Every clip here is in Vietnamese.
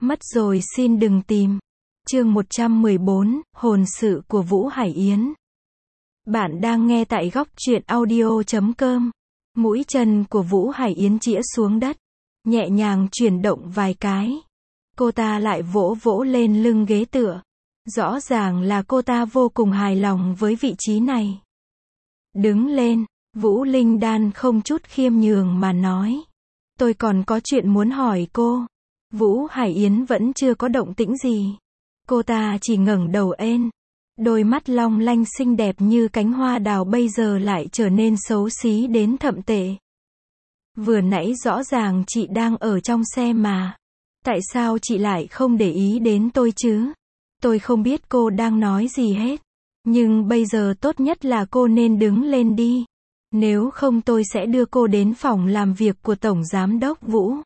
Mất rồi xin đừng tìm. Chương 114, hồn sự của Vũ Hải Yến. Bạn đang nghe tại góc truyện audio.com. Mũi chân của Vũ Hải Yến chĩa xuống đất, nhẹ nhàng chuyển động vài cái. Cô ta lại vỗ vỗ lên lưng ghế tựa. Rõ ràng là cô ta vô cùng hài lòng với vị trí này. Đứng lên, Vũ Linh Đan không chút khiêm nhường mà nói. Tôi còn có chuyện muốn hỏi cô. Vũ Hải Yến vẫn chưa có động tĩnh gì. Cô ta chỉ ngẩng đầu lên. Đôi mắt long lanh xinh đẹp như cánh hoa đào bây giờ lại trở nên xấu xí đến thậm tệ. Vừa nãy rõ ràng chị đang ở trong xe mà. Tại sao chị lại không để ý đến tôi chứ? Tôi không biết cô đang nói gì hết. Nhưng bây giờ tốt nhất là cô nên đứng lên đi. Nếu không tôi sẽ đưa cô đến phòng làm việc của Tổng Giám đốc Vũ.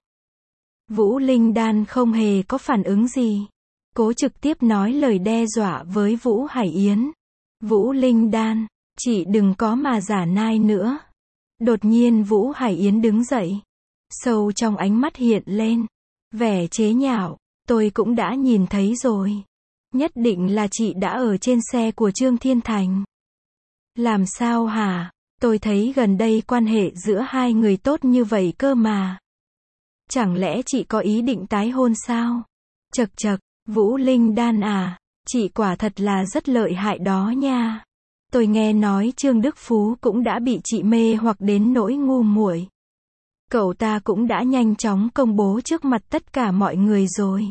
Vũ Linh Đan không hề có phản ứng gì. Cô trực tiếp nói lời đe dọa với Vũ Hải Yến. Vũ Linh Đan, chị đừng có mà giả nai nữa. Đột nhiên Vũ Hải Yến đứng dậy. Sâu trong ánh mắt hiện lên vẻ chế nhạo. Tôi cũng đã nhìn thấy rồi. Nhất định là chị đã ở trên xe của Trương Thiên Thành. Làm sao hả? Tôi thấy gần đây quan hệ giữa hai người tốt như vậy cơ mà. Chẳng lẽ chị có ý định tái hôn sao? Chậc chậc, Vũ Linh Đan à, chị quả thật là rất lợi hại đó nha. Tôi nghe nói Trương Đức Phú cũng đã bị chị mê hoặc đến nỗi ngu muội. Cậu ta cũng đã nhanh chóng công bố trước mặt tất cả mọi người rồi.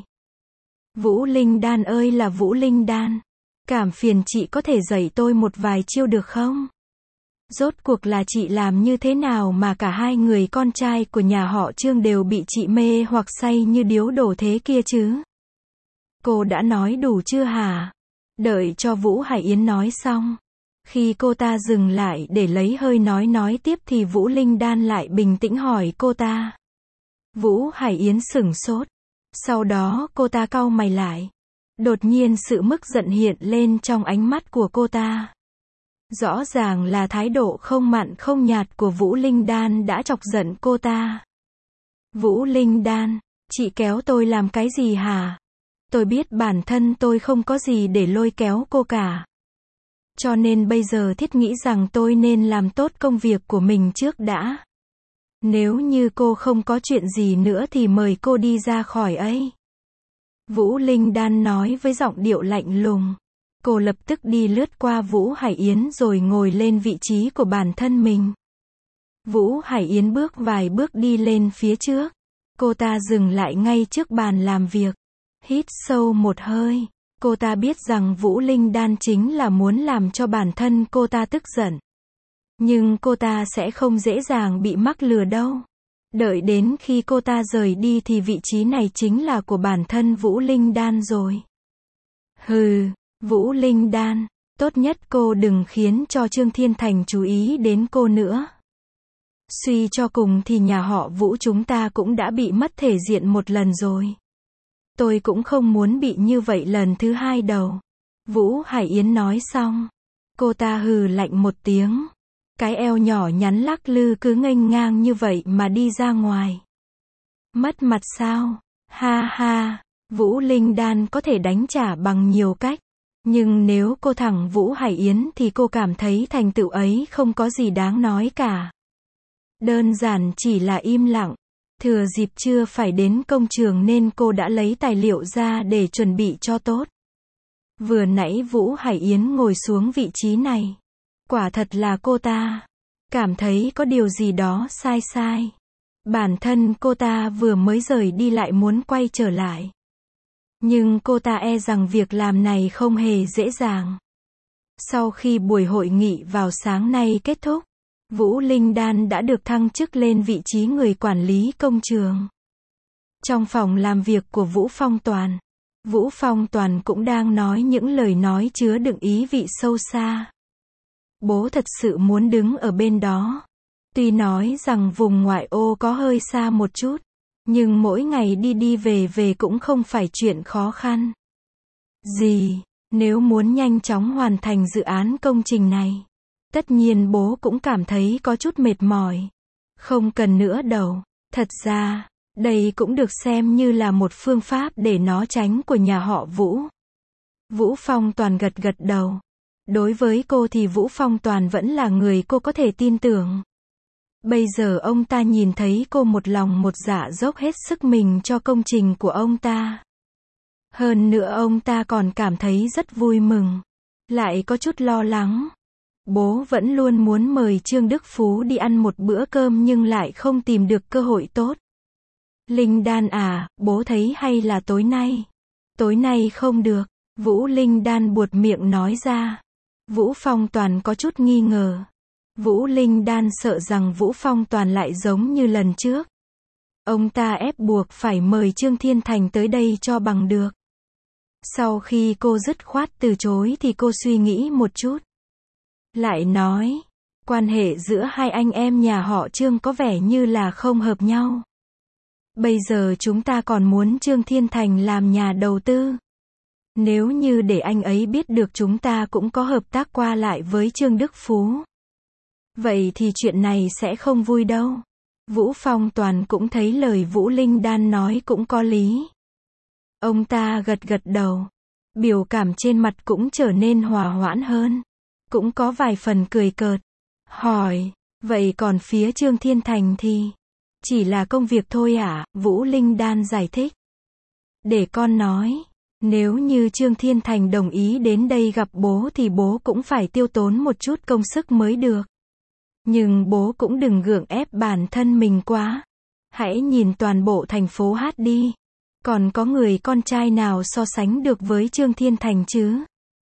Vũ Linh Đan ơi là Vũ Linh Đan, cảm phiền chị có thể dạy tôi một vài chiêu được không? Rốt cuộc là chị làm như thế nào mà cả hai người con trai của nhà họ Trương đều bị chị mê hoặc say như điếu đổ thế kia chứ? Cô đã nói đủ chưa hả? Đợi cho Vũ Hải Yến nói xong. Khi cô ta dừng lại để lấy hơi nói tiếp thì Vũ Linh Đan lại bình tĩnh hỏi cô ta. Vũ Hải Yến sửng sốt. Sau đó cô ta cau mày lại. Đột nhiên sự mức giận hiện lên trong ánh mắt của cô ta. Rõ ràng là thái độ không mặn không nhạt của Vũ Linh Đan đã chọc giận cô ta. Vũ Linh Đan, chị kéo tôi làm cái gì hả? Tôi biết bản thân tôi không có gì để lôi kéo cô cả. Cho nên bây giờ thiết nghĩ rằng tôi nên làm tốt công việc của mình trước đã. Nếu như cô không có chuyện gì nữa thì mời cô đi ra khỏi ấy. Vũ Linh Đan nói với giọng điệu lạnh lùng. Cô lập tức đi lướt qua Vũ Hải Yến rồi ngồi lên vị trí của bản thân mình. Vũ Hải Yến bước vài bước đi lên phía trước. Cô ta dừng lại ngay trước bàn làm việc. Hít sâu một hơi. Cô ta biết rằng Vũ Linh Đan chính là muốn làm cho bản thân cô ta tức giận. Nhưng cô ta sẽ không dễ dàng bị mắc lừa đâu. Đợi đến khi cô ta rời đi thì vị trí này chính là của bản thân Vũ Linh Đan rồi. Hừ, Vũ Linh Đan, tốt nhất cô đừng khiến cho Trương Thiên Thành chú ý đến cô nữa. Suy cho cùng thì nhà họ Vũ chúng ta cũng đã bị mất thể diện một lần rồi. Tôi cũng không muốn bị như vậy lần thứ hai đâu. Vũ Hải Yến nói xong. Cô ta hừ lạnh một tiếng. Cái eo nhỏ nhắn lắc lư cứ nghênh ngang như vậy mà đi ra ngoài. Mất mặt sao? Ha ha, Vũ Linh Đan có thể đánh trả bằng nhiều cách. Nhưng nếu cô thẳng Vũ Hải Yến thì cô cảm thấy thành tựu ấy không có gì đáng nói cả. Đơn giản chỉ là im lặng. Thừa dịp chưa phải đến công trường nên cô đã lấy tài liệu ra để chuẩn bị cho tốt. Vừa nãy Vũ Hải Yến ngồi xuống vị trí này. Quả thật là cô ta cảm thấy có điều gì đó sai sai. Bản thân cô ta vừa mới rời đi lại muốn quay trở lại. Nhưng cô ta e rằng việc làm này không hề dễ dàng. Sau khi buổi hội nghị vào sáng nay kết thúc, Vũ Linh Đan đã được thăng chức lên vị trí người quản lý công trường. Trong phòng làm việc của Vũ Phong Toàn, Vũ Phong Toàn cũng đang nói những lời nói chứa đựng ý vị sâu xa. Bố thật sự muốn đứng ở bên đó. Tuy nói rằng vùng ngoại ô có hơi xa một chút, nhưng mỗi ngày đi đi về về cũng không phải chuyện khó khăn gì. Nếu muốn nhanh chóng hoàn thành dự án công trình này, tất nhiên bố cũng cảm thấy có chút mệt mỏi. Không cần nữa đâu. Thật ra, Đây cũng được xem như là một phương pháp để nó tránh của nhà họ Vũ. Vũ Phong Toàn gật gật đầu. Đối với cô thì Vũ Phong Toàn vẫn là người cô có thể tin tưởng. Bây giờ ông ta nhìn thấy cô một lòng một dạ dốc hết sức mình cho công trình của ông ta. Hơn nữa ông ta còn cảm thấy rất vui mừng. Lại có chút lo lắng. Bố vẫn luôn muốn mời Trương Đức Phú đi ăn một bữa cơm nhưng lại không tìm được cơ hội tốt. Linh Đan à, bố thấy hay là tối nay? Tối nay không được. Vũ Linh Đan buột miệng nói ra. Vũ Phong Toàn có chút nghi ngờ. Vũ Linh Đan sợ rằng Vũ Phong Toàn lại giống như lần trước. Ông ta ép buộc phải mời Trương Thiên Thành tới đây cho bằng được. Sau khi cô dứt khoát từ chối thì cô suy nghĩ một chút. Lại nói, quan hệ giữa hai anh em nhà họ Trương có vẻ như là không hợp nhau. Bây giờ chúng ta còn muốn Trương Thiên Thành làm nhà đầu tư. Nếu như để anh ấy biết được chúng ta cũng có hợp tác qua lại với Trương Đức Phú. Vậy thì chuyện này sẽ không vui đâu. Vũ Phong Toàn cũng thấy lời Vũ Linh Đan nói cũng có lý. Ông ta gật gật đầu. Biểu cảm trên mặt cũng trở nên hòa hoãn hơn. Cũng có vài phần cười cợt. Hỏi, vậy còn phía Trương Thiên Thành thì? Chỉ là công việc thôi à? Vũ Linh Đan giải thích. Để con nói. Nếu như Trương Thiên Thành đồng ý đến đây gặp bố thì bố cũng phải tiêu tốn một chút công sức mới được. Nhưng bố cũng đừng gượng ép bản thân mình quá. Hãy nhìn toàn bộ thành phố Hát đi. Còn có người con trai nào so sánh được với Trương Thiên Thành chứ?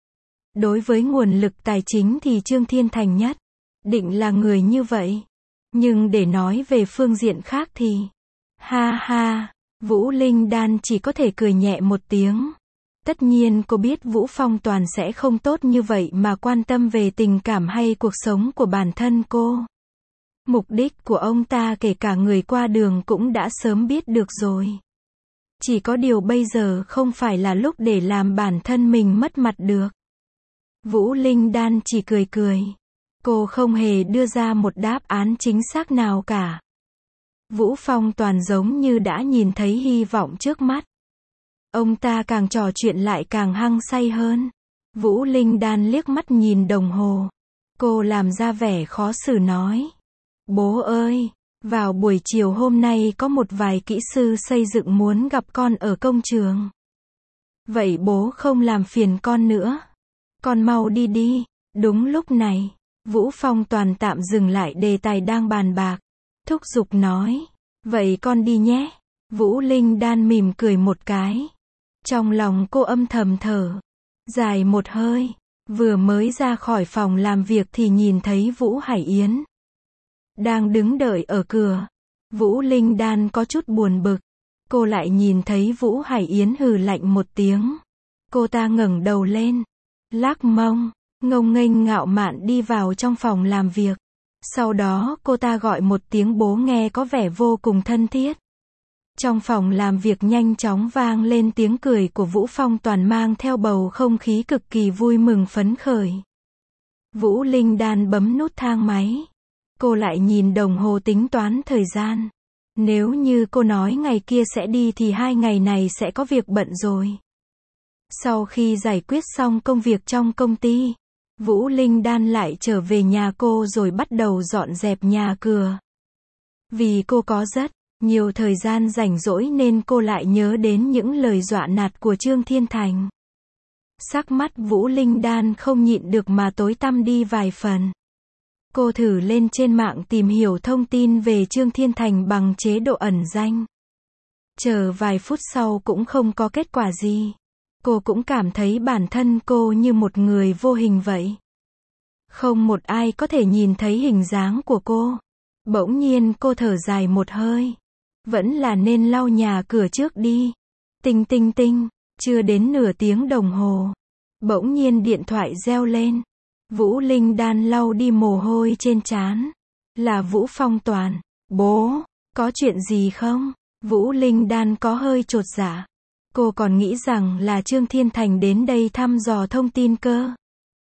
Đối với nguồn lực tài chính thì Trương Thiên Thành nhất định là người như vậy. Nhưng để nói về phương diện khác thì... Ha ha, Vũ Linh Đan chỉ có thể cười nhẹ một tiếng. Tất nhiên cô biết Vũ Phong Toàn sẽ không tốt như vậy mà quan tâm về tình cảm hay cuộc sống của bản thân cô. Mục đích của ông ta kể cả người qua đường cũng đã sớm biết được rồi. Chỉ có điều bây giờ không phải là lúc để làm bản thân mình mất mặt được. Vũ Linh Đan chỉ cười cười. Cô không hề đưa ra một đáp án chính xác nào cả. Vũ Phong Toàn giống như đã nhìn thấy hy vọng trước mắt. Ông ta càng trò chuyện lại càng hăng say hơn. Vũ Linh Đan liếc mắt nhìn đồng hồ. Cô làm ra vẻ khó xử nói. Bố ơi, vào buổi chiều hôm nay có một vài kỹ sư xây dựng muốn gặp con ở công trường. Vậy bố không làm phiền con nữa. Con mau đi đi. Đúng lúc này, Vũ Phong Toàn tạm dừng lại đề tài đang bàn bạc. Thúc giục nói. Vậy con đi nhé. Vũ Linh Đan mỉm cười một cái. Trong lòng cô âm thầm thở dài một hơi. Vừa mới ra khỏi phòng làm việc thì nhìn thấy Vũ Hải Yến đang đứng đợi ở cửa. Vũ Linh Đan có chút buồn bực. Cô lại nhìn thấy Vũ Hải Yến hừ lạnh một tiếng. Cô ta ngẩng đầu lên, lắc mông, ngông nghênh ngạo mạn đi vào trong phòng làm việc. Sau đó cô ta gọi một tiếng bố nghe có vẻ vô cùng thân thiết. Trong phòng làm việc nhanh chóng vang lên tiếng cười của Vũ Phong Toàn mang theo bầu không khí cực kỳ vui mừng phấn khởi. Vũ Linh Đan bấm nút thang máy. Cô lại nhìn đồng hồ tính toán thời gian. Nếu như cô nói ngày kia sẽ đi thì 2 ngày này sẽ có việc bận rồi. Sau khi giải quyết xong công việc trong công ty, Vũ Linh Đan lại trở về nhà cô rồi bắt đầu dọn dẹp nhà cửa. Vì cô có rất nhiều thời gian rảnh rỗi nên cô lại nhớ đến những lời dọa nạt của Trương Thiên Thành. Sắc mắt Vũ Linh Đan không nhịn được mà tối tăm đi vài phần. Cô thử lên trên mạng tìm hiểu thông tin về Trương Thiên Thành bằng chế độ ẩn danh. Chờ vài phút sau cũng không có kết quả gì. Cô cũng cảm thấy bản thân cô như một người vô hình vậy. Không một ai có thể nhìn thấy hình dáng của cô. Bỗng nhiên cô thở dài một hơi. Vẫn là nên lau nhà cửa trước đi. Tinh tinh tinh, chưa đến nửa tiếng đồng hồ. Bỗng nhiên điện thoại reo lên. Vũ Linh Đan lau đi mồ hôi trên trán. Là Vũ Phong Toàn. Bố, có chuyện gì không? Vũ Linh Đan có hơi chột dạ. Cô còn nghĩ rằng là Trương Thiên Thành đến đây thăm dò thông tin cơ.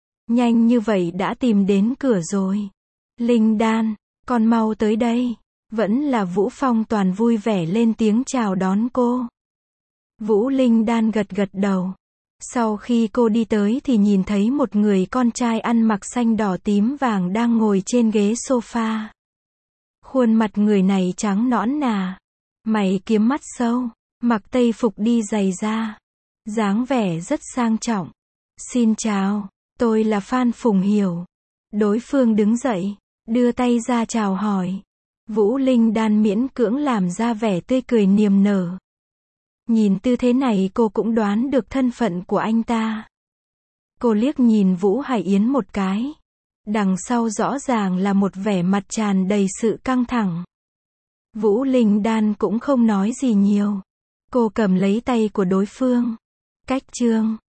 Nhanh như vậy đã tìm đến cửa rồi. Linh Đan, con mau tới đây. Vẫn là Vũ Phong toàn vui vẻ lên tiếng chào đón cô. Vũ Linh Đan gật gật đầu. Sau khi cô đi tới thì nhìn thấy một người con trai ăn mặc xanh đỏ tím vàng đang ngồi trên ghế sofa. Khuôn mặt người này trắng nõn nà, mày kiếm mắt sâu, mặc tây phục đi giày da, dáng vẻ rất sang trọng. Xin chào, tôi là Phan Phùng Hiểu. Đối phương đứng dậy, đưa tay ra chào hỏi. Vũ Linh Đan miễn cưỡng làm ra vẻ tươi cười niềm nở. Nhìn tư thế này cô cũng đoán được thân phận của anh ta. Cô liếc nhìn Vũ Hải Yến một cái. Đằng sau rõ ràng là một vẻ mặt tràn đầy sự căng thẳng. Vũ Linh Đan cũng không nói gì nhiều. Cô cầm lấy tay của đối phương. Cách chương